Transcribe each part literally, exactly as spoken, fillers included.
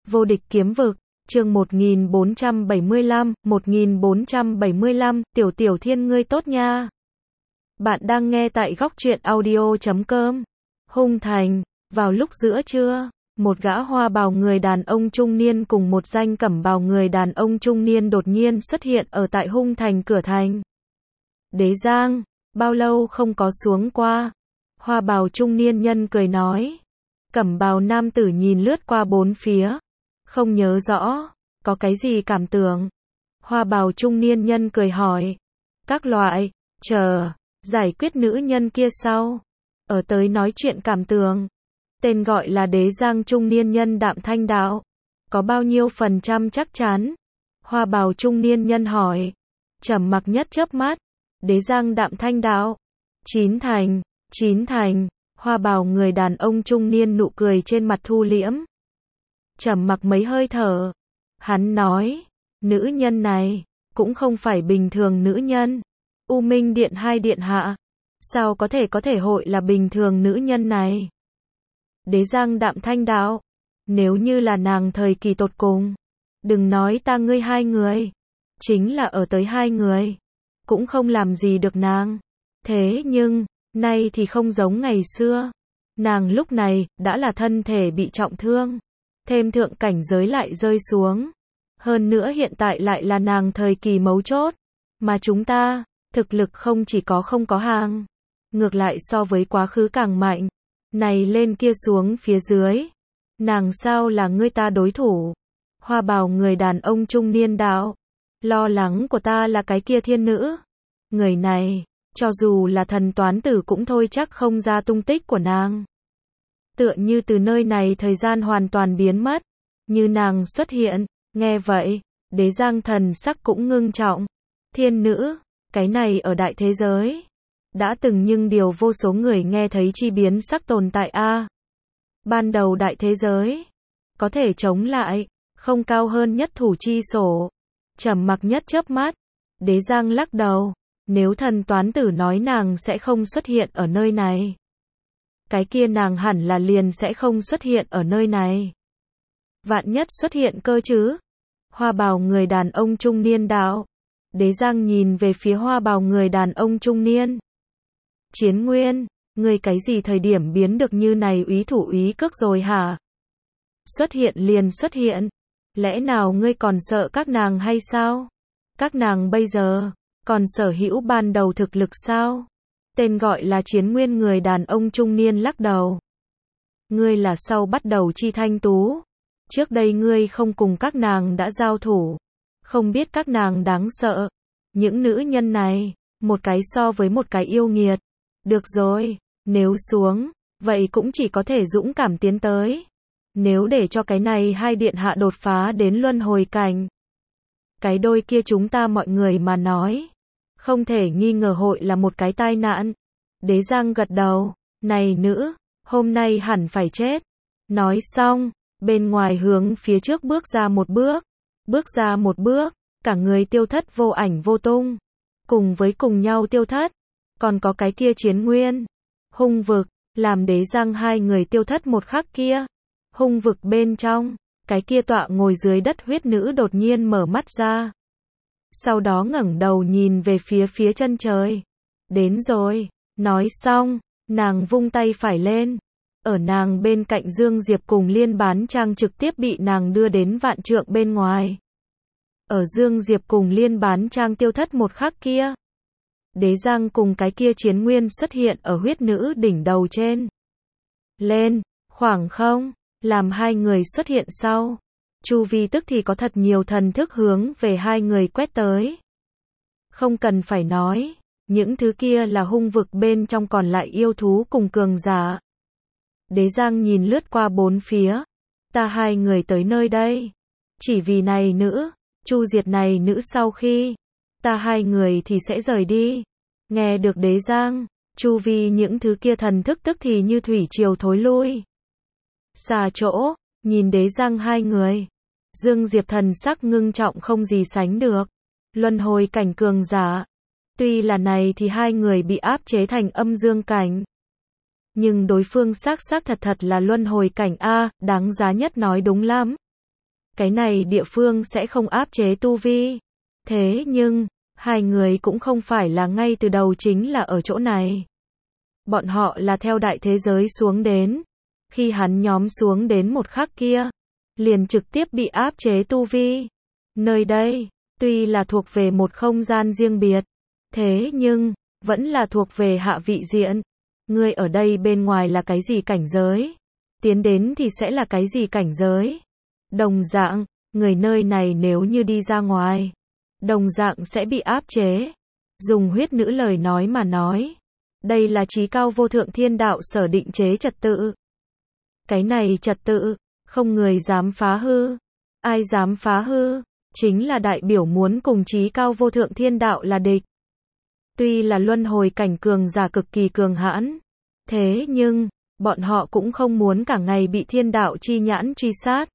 Vô địch kiếm vực, chương một nghìn bốn trăm bảy mươi lăm, một nghìn bốn trăm bảy mươi lăm, Tiểu Tiểu Thiên ngươi tốt nha. Bạn đang nghe tại góc truyện audio chấm com. Hung Thành, vào lúc giữa trưa, một gã hoa bào người đàn ông trung niên cùng một danh cẩm bào người đàn ông trung niên đột nhiên xuất hiện ở tại Hung Thành cửa thành. Đế Giang, bao lâu không có xuống qua? Hoa bào trung niên nhân cười nói. Cẩm bào nam tử nhìn lướt qua bốn phía. Không nhớ rõ, có cái gì cảm tưởng? Hoa bào trung niên nhân cười hỏi. Các loại, chờ, giải quyết nữ nhân kia sau. Ở tới nói chuyện cảm tưởng. Tên gọi là Đế Giang trung niên nhân đạm thanh đạo. Có bao nhiêu phần trăm chắc chắn? Hoa bào trung niên nhân hỏi. Trầm mặc nhất chớp mắt. Đế Giang đạm thanh đạo. Chín thành, chín thành. Hoa bào người đàn ông trung niên nụ cười trên mặt thu liễm. Trầm mặc mấy hơi thở. Hắn nói, nữ nhân này, cũng không phải bình thường nữ nhân. U Minh Điện hai điện hạ. Sao có thể có thể hội là bình thường nữ nhân này? Đế Giang đạm thanh đạo. Nếu như là nàng thời kỳ tột cùng. Đừng nói ta ngươi hai người. Chính là ở tới hai người. Cũng không làm gì được nàng. Thế nhưng, nay thì không giống ngày xưa. Nàng lúc này, đã là thân thể bị trọng thương. Thêm thượng cảnh giới lại rơi xuống. Hơn nữa hiện tại lại là nàng thời kỳ mấu chốt. Mà chúng ta, thực lực không chỉ có không có hàng. Ngược lại so với quá khứ càng mạnh. Này lên kia xuống phía dưới. Nàng sao là ngươi ta đối thủ? Hoa bào người đàn ông trung niên đạo. Lo lắng của ta là cái kia thiên nữ. Người này, cho dù là thần toán tử cũng thôi chắc không ra tung tích của nàng. Tựa như từ nơi này thời gian hoàn toàn biến mất. Như nàng xuất hiện, nghe vậy, Đế Giang thần sắc cũng ngưng trọng. Thiên nữ, cái này ở đại thế giới. Đã từng nhưng điều vô số người nghe thấy chi biến sắc tồn tại a. Ban đầu đại thế giới, có thể chống lại, không cao hơn nhất thủ chi sổ. Trầm mặc nhất chớp mắt, Đế Giang lắc đầu. Nếu thần toán tử nói nàng sẽ không xuất hiện ở nơi này. Cái kia nàng hẳn là liền sẽ không xuất hiện ở nơi này. Vạn nhất xuất hiện cơ chứ. Hoa bào người đàn ông trung niên đạo. Đế Giang nhìn về phía hoa bào người đàn ông trung niên. Chiến Nguyên, ngươi cái gì thời điểm biến được như này úy thủ úy cước rồi hả? Xuất hiện liền xuất hiện. Lẽ nào ngươi còn sợ các nàng hay sao? Các nàng bây giờ còn sở hữu ban đầu thực lực sao? Tên gọi là Chiến Nguyên người đàn ông trung niên lắc đầu. Ngươi là sau bắt đầu chi thanh tú. Trước đây ngươi không cùng các nàng đã giao thủ. Không biết các nàng đáng sợ. Những nữ nhân này, một cái so với một cái yêu nghiệt. Được rồi, nếu xuống, vậy cũng chỉ có thể dũng cảm tiến tới. Nếu để cho cái này hai điện hạ đột phá đến luân hồi cảnh. Cái đôi kia chúng ta mọi người mà nói. Không thể nghi ngờ hội là một cái tai nạn. Đế Giang gật đầu. Này nữ, hôm nay hẳn phải chết. Nói xong, bên ngoài hướng phía trước bước ra một bước. Bước ra một bước, cả người tiêu thất vô ảnh vô tung. Cùng với cùng nhau tiêu thất. Còn có cái kia Chiến Nguyên. Hung vực, làm Đế Giang hai người tiêu thất một khắc kia. Hung vực bên trong, cái kia tọa ngồi dưới đất huyết nữ đột nhiên mở mắt ra. Sau đó ngẩng đầu nhìn về phía phía chân trời. Đến rồi, nói xong, nàng vung tay phải lên. Ở nàng bên cạnh Dương Diệp cùng Liên Bán Trang trực tiếp bị nàng đưa đến vạn trượng bên ngoài. Ở Dương Diệp cùng Liên Bán Trang tiêu thất một khắc kia. Đế Giang cùng cái kia Chiến Nguyên xuất hiện ở huyết nữ đỉnh đầu trên. Lên, khoảng không, làm hai người xuất hiện sau. Chu vi tức thì có thật nhiều thần thức hướng về hai người quét tới. Không cần phải nói, những thứ kia là hung vực bên trong còn lại yêu thú cùng cường giả. Đế Giang nhìn lướt qua bốn phía. Ta hai người tới nơi đây. Chỉ vì này nữ, chu diệt này nữ sau khi. Ta hai người thì sẽ rời đi. Nghe được Đế Giang, chu vi những thứ kia thần thức tức thì như thủy triều thối lui. Xa chỗ, nhìn Đế Giang hai người. Dương Diệp thần sắc ngưng trọng không gì sánh được. Luân hồi cảnh cường giả. Tuy là này thì hai người bị áp chế thành âm dương cảnh. Nhưng đối phương xác xác thật thật là luân hồi cảnh A, đáng giá nhất nói đúng lắm. cái này địa phương sẽ không áp chế tu vi. Thế nhưng, hai người cũng không phải là ngay từ đầu chính là ở chỗ này. Bọn họ là theo đại thế giới xuống đến. Khi hắn nhóm xuống đến một khắc kia, liền trực tiếp bị áp chế tu vi. Nơi đây, tuy là thuộc về một không gian riêng biệt, thế nhưng, vẫn là thuộc về hạ vị diện. Ngươi ở đây bên ngoài là cái gì cảnh giới? Tiến đến thì sẽ là cái gì cảnh giới? Đồng dạng, người nơi này nếu như đi ra ngoài, đồng dạng sẽ bị áp chế. Dùng huyết nữ lời nói mà nói, đây là chí cao vô thượng thiên đạo sở định chế trật tự. Cái này trật tự, không người dám phá hư. Ai dám phá hư, chính là đại biểu muốn cùng chí cao vô thượng thiên đạo là địch. Tuy là luân hồi cảnh cường giả cực kỳ cường hãn, thế nhưng, bọn họ cũng không muốn cả ngày bị thiên đạo chi nhãn truy sát.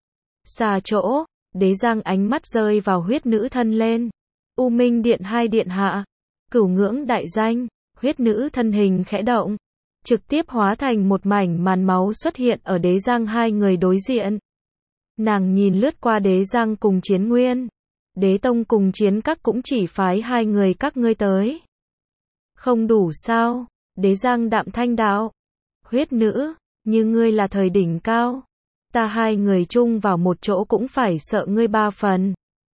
Xa chỗ, Đế Giang ánh mắt rơi vào huyết nữ thân lên. U Minh Điện hai điện hạ, cửu ngưỡng đại danh, huyết nữ thân hình khẽ động, trực tiếp hóa thành một mảnh màn máu xuất hiện ở Đế Giang hai người đối diện. Nàng nhìn lướt qua Đế Giang cùng Chiến Nguyên. Đế Tông cùng Chiến Các cũng chỉ phái hai người các ngươi tới. Không đủ sao? Đế Giang đạm thanh đạo. Huyết nữ, như ngươi là thời đỉnh cao. Ta hai người chung vào một chỗ cũng phải sợ ngươi ba phần.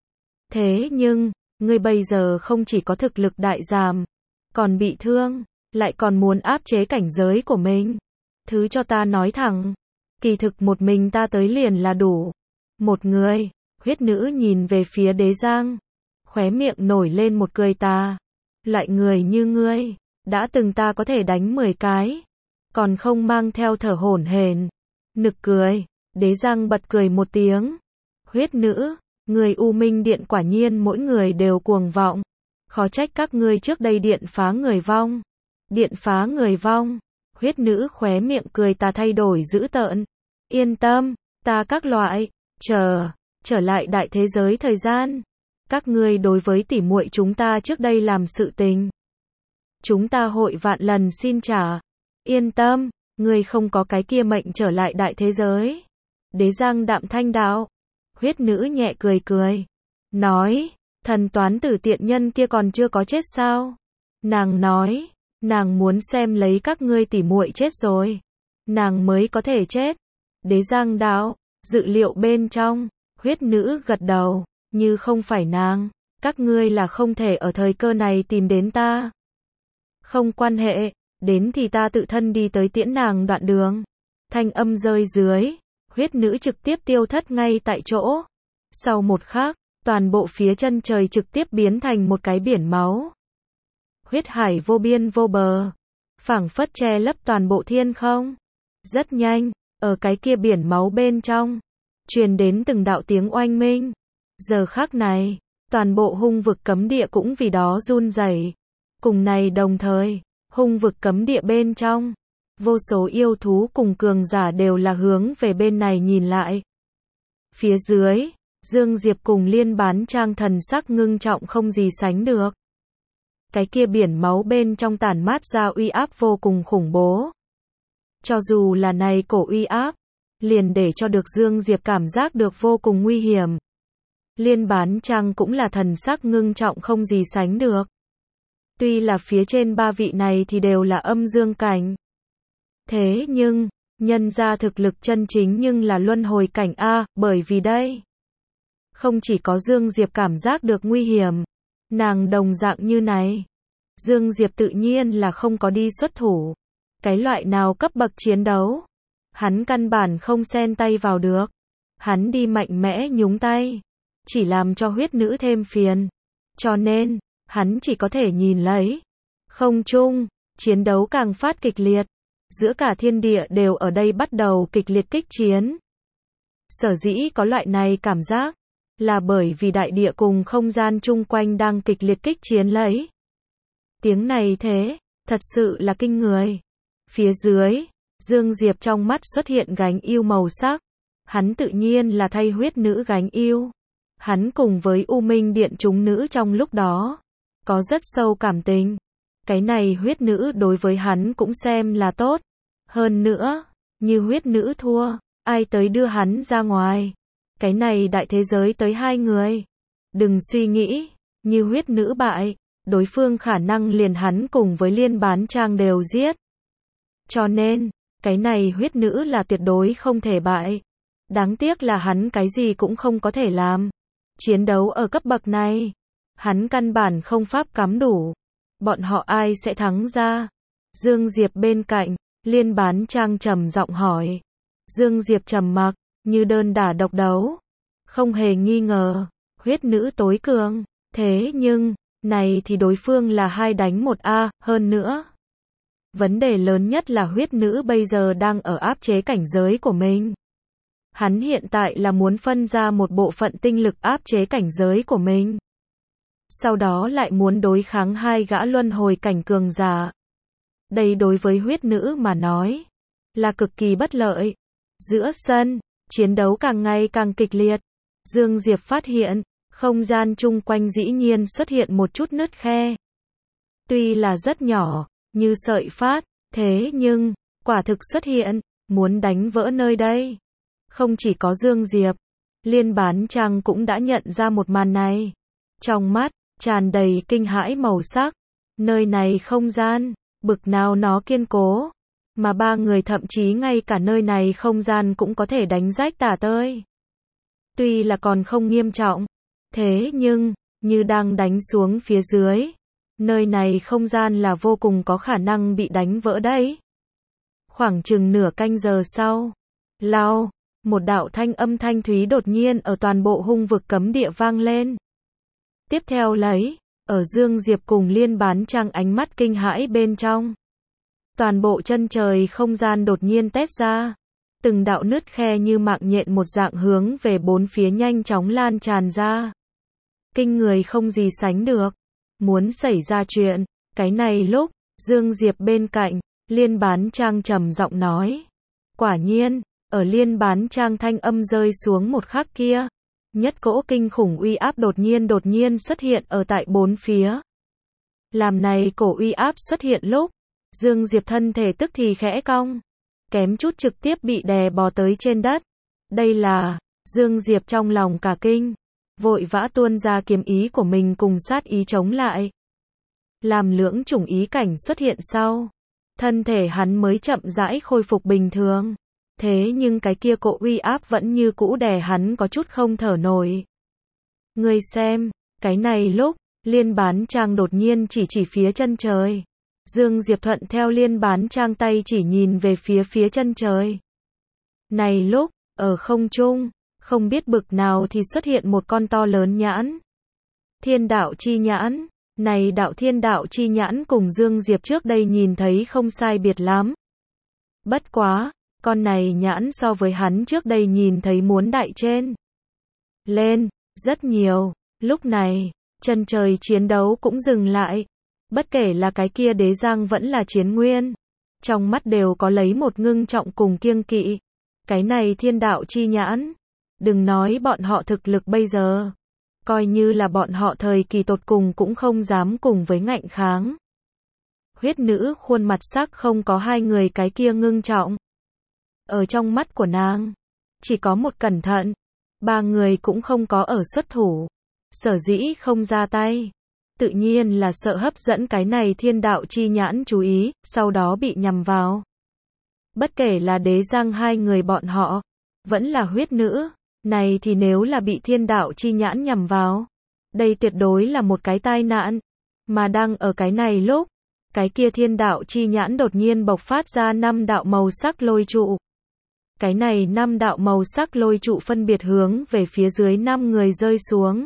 Thế nhưng, ngươi bây giờ không chỉ có thực lực đại giảm, còn bị thương, lại còn muốn áp chế cảnh giới của mình. Thứ cho ta nói thẳng, kỳ thực một mình ta tới liền là đủ. Một người, huyết nữ nhìn về phía Đế Giang, khóe miệng nổi lên một cười tà. Loại người như ngươi, đã từng ta có thể đánh mười cái, còn không mang theo thở hổn hển. Nực cười, Đế Giang bật cười một tiếng. Huyết nữ, người U Minh Điện quả nhiên mỗi người đều cuồng vọng. Khó trách các ngươi trước đây điện phá người vong. Điện phá người vong. Huyết nữ khóe miệng cười tà thay đổi dữ tợn. Yên tâm, ta các loại, chờ, trở lại đại thế giới thời gian. Các ngươi đối với tỉ muội chúng ta trước đây làm sự tình, chúng ta hội vạn lần xin trả. Yên tâm, ngươi không có cái kia mệnh trở lại đại thế giới. Đế Giang đạm thanh đạo. Huyết nữ nhẹ cười cười. Nói, thần toán tử tiện nhân kia còn chưa có chết sao? Nàng nói, nàng muốn xem lấy các ngươi tỉ muội chết rồi, nàng mới có thể chết. Đế Giang đạo, dự liệu bên trong, huyết nữ gật đầu, như không phải nàng, các ngươi là không thể ở thời cơ này tìm đến ta. Không quan hệ, đến thì ta tự thân đi tới tiễn nàng đoạn đường. Thanh âm rơi dưới, huyết nữ trực tiếp tiêu thất ngay tại chỗ. Sau một khắc, toàn bộ phía chân trời trực tiếp biến thành một cái biển máu. Huyết hải vô biên vô bờ, phảng phất che lấp toàn bộ thiên không. Rất nhanh, ở cái kia biển máu bên trong, truyền đến từng đạo tiếng oanh minh. Giờ khắc này, toàn bộ hung vực cấm địa cũng vì đó run rẩy. Cùng này đồng thời, hung vực cấm địa bên trong, vô số yêu thú cùng cường giả đều là hướng về bên này nhìn lại. Phía dưới, Dương Diệp cùng Liên Bán Trang thần sắc ngưng trọng không gì sánh được. Cái kia biển máu bên trong tản mát ra uy áp vô cùng khủng bố. Cho dù là này cổ uy áp, liền để cho được Dương Diệp cảm giác được vô cùng nguy hiểm. Liên Bán Trang cũng là thần sắc ngưng trọng không gì sánh được. Tuy là phía trên ba vị này thì đều là âm dương cảnh. Thế nhưng, nhân ra thực lực chân chính nhưng là luân hồi cảnh A, bởi vì đây, không chỉ có Dương Diệp cảm giác được nguy hiểm, nàng đồng dạng như này. Dương Diệp tự nhiên là không có đi xuất thủ. Cái loại nào cấp bậc chiến đấu, hắn căn bản không xen tay vào được. Hắn đi mạnh mẽ nhúng tay, chỉ làm cho huyết nữ thêm phiền. Cho nên, hắn chỉ có thể nhìn lấy. Không chung, chiến đấu càng phát kịch liệt. Giữa cả thiên địa đều ở đây bắt đầu kịch liệt kích chiến. Sở dĩ có loại này cảm giác, là bởi vì đại địa cùng không gian chung quanh đang kịch liệt kích chiến lấy. Tiếng này thế, thật sự là kinh người. Phía dưới, Dương Diệp trong mắt xuất hiện gánh yêu màu sắc. Hắn tự nhiên là thay huyết nữ gánh yêu. Hắn cùng với U Minh Điện chúng nữ trong lúc đó, có rất sâu cảm tình. Cái này huyết nữ đối với hắn cũng xem là tốt. Hơn nữa, như huyết nữ thua, ai tới đưa hắn ra ngoài. cái này đại thế giới tới hai người. Đừng suy nghĩ, như huyết nữ bại, đối phương khả năng liền hắn cùng với Liên Bán Trang đều giết. Cho nên, cái này huyết nữ là tuyệt đối không thể bại. Đáng tiếc là hắn cái gì cũng không có thể làm. Chiến đấu ở cấp bậc này, hắn căn bản không pháp cắm đủ. Bọn họ ai sẽ thắng ra? Dương Diệp bên cạnh, Liên Bán Trang trầm giọng hỏi. Dương Diệp trầm mặc, như đơn đả độc đấu. Không hề nghi ngờ, huyết nữ tối cường. Thế nhưng, này thì đối phương là hai đánh một A, hơn nữa. Vấn đề lớn nhất là huyết nữ bây giờ đang ở áp chế cảnh giới của mình. Hắn hiện tại là muốn phân ra một bộ phận tinh lực áp chế cảnh giới của mình. Sau đó lại muốn đối kháng hai gã luân hồi cảnh cường giả. Đây đối với huyết nữ mà nói, là cực kỳ bất lợi. Giữa sân, chiến đấu càng ngày càng kịch liệt. Dương Diệp phát hiện, không gian chung quanh dĩ nhiên xuất hiện một chút nứt khe. Tuy là rất nhỏ, như sợi phát, thế nhưng, quả thực xuất hiện, muốn đánh vỡ nơi đây. Không chỉ có Dương Diệp, Liên Bán Trang cũng đã nhận ra một màn này. Trong mắt, tràn đầy kinh hãi màu sắc. Nơi này không gian, bực nào nó kiên cố. Mà ba người thậm chí ngay cả nơi này không gian cũng có thể đánh rách tả tơi. Tuy là còn không nghiêm trọng, thế nhưng, như đang đánh xuống phía dưới. Nơi này không gian là vô cùng có khả năng bị đánh vỡ đấy. Khoảng chừng nửa canh giờ sau, lao, một đạo thanh âm thanh thúy đột nhiên ở toàn bộ hung vực cấm địa vang lên. Tiếp theo lấy, ở Dương Diệp cùng Liên Bán Trang ánh mắt kinh hãi bên trong. Toàn bộ chân trời không gian đột nhiên tét ra. Từng đạo nứt khe như mạng nhện một dạng hướng về bốn phía nhanh chóng lan tràn ra. Kinh người không gì sánh được. Muốn xảy ra chuyện, cái này lúc, Dương Diệp bên cạnh, Liên Bán Trang trầm giọng nói. Quả nhiên, ở Liên Bán Trang thanh âm rơi xuống một khắc kia, nhất cỗ kinh khủng uy áp đột nhiên đột nhiên xuất hiện ở tại bốn phía. Làm này cổ uy áp xuất hiện lúc, Dương Diệp thân thể tức thì khẽ cong, kém chút trực tiếp bị đè bò tới trên đất. Đây là, Dương Diệp trong lòng cả kinh, vội vã tuôn ra kiếm ý của mình cùng sát ý chống lại. Làm lưỡng chủng ý cảnh xuất hiện sau, thân thể hắn mới chậm rãi khôi phục bình thường. Thế nhưng cái kia cỗ uy áp vẫn như cũ đè hắn có chút không thở nổi. Ngươi xem, cái này lúc, Liên Bán Trang đột nhiên chỉ chỉ phía chân trời. Dương Diệp thuận theo Liên Bán Trang tay chỉ nhìn về phía phía chân trời. Này lúc, ở không trung, không biết bực nào thì xuất hiện một con to lớn nhãn. Thiên đạo chi nhãn, này đạo thiên đạo chi nhãn cùng Dương Diệp trước đây nhìn thấy không sai biệt lắm. Bất quá, con này nhãn so với hắn trước đây nhìn thấy muốn đại trên lên, rất nhiều. Lúc này, chân trời chiến đấu cũng dừng lại. Bất kể là cái kia Đế Giang vẫn là Chiến Nguyên, trong mắt đều có lấy một ngưng trọng cùng kiêng kỵ. Cái này thiên đạo chi nhãn, đừng nói bọn họ thực lực bây giờ, coi như là bọn họ thời kỳ tột cùng cũng không dám cùng với ngạnh kháng. Huyết nữ khuôn mặt sắc không có hai người cái kia ngưng trọng. Ở trong mắt của nàng, chỉ có một cẩn thận. Ba người cũng không có ở xuất thủ. Sở dĩ không ra tay, tự nhiên là sợ hấp dẫn cái này thiên đạo chi nhãn chú ý, sau đó bị nhằm vào. Bất kể là Đế Giang hai người bọn họ, vẫn là huyết nữ, này thì nếu là bị thiên đạo chi nhãn nhằm vào, đây tuyệt đối là một cái tai nạn. Mà đang ở cái này lúc, cái kia thiên đạo chi nhãn đột nhiên bộc phát ra năm đạo màu sắc lôi trụ. Cái này năm đạo màu sắc lôi trụ phân biệt hướng về phía dưới năm người rơi xuống.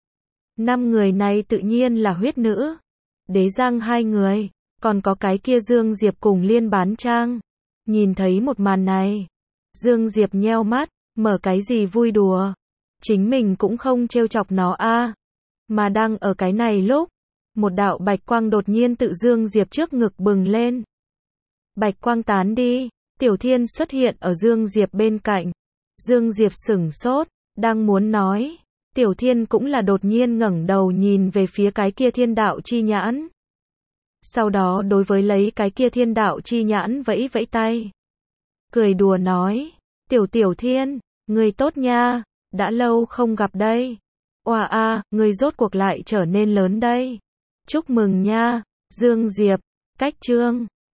Năm người này tự nhiên là huyết nữ, Đế Giang hai người, còn có cái kia Dương Diệp cùng Liên Bán Trang. Nhìn thấy một màn này, Dương Diệp nheo mắt, mở cái gì vui đùa. Chính mình cũng không trêu chọc nó a. Mà đang ở cái này lúc, một đạo bạch quang đột nhiên tự Dương Diệp trước ngực bừng lên. Bạch quang tán đi, Tiểu Thiên xuất hiện ở Dương Diệp bên cạnh. Dương Diệp sửng sốt, đang muốn nói, Tiểu Thiên cũng là đột nhiên ngẩng đầu nhìn về phía cái kia thiên đạo chi nhãn. Sau đó đối với lấy cái kia thiên đạo chi nhãn vẫy vẫy tay. Cười đùa nói, Tiểu Tiểu Thiên, ngươi tốt nha, đã lâu không gặp đây. Oa a, người rốt cuộc lại trở nên lớn đây. Chúc mừng nha, Dương Diệp, Cách Trương.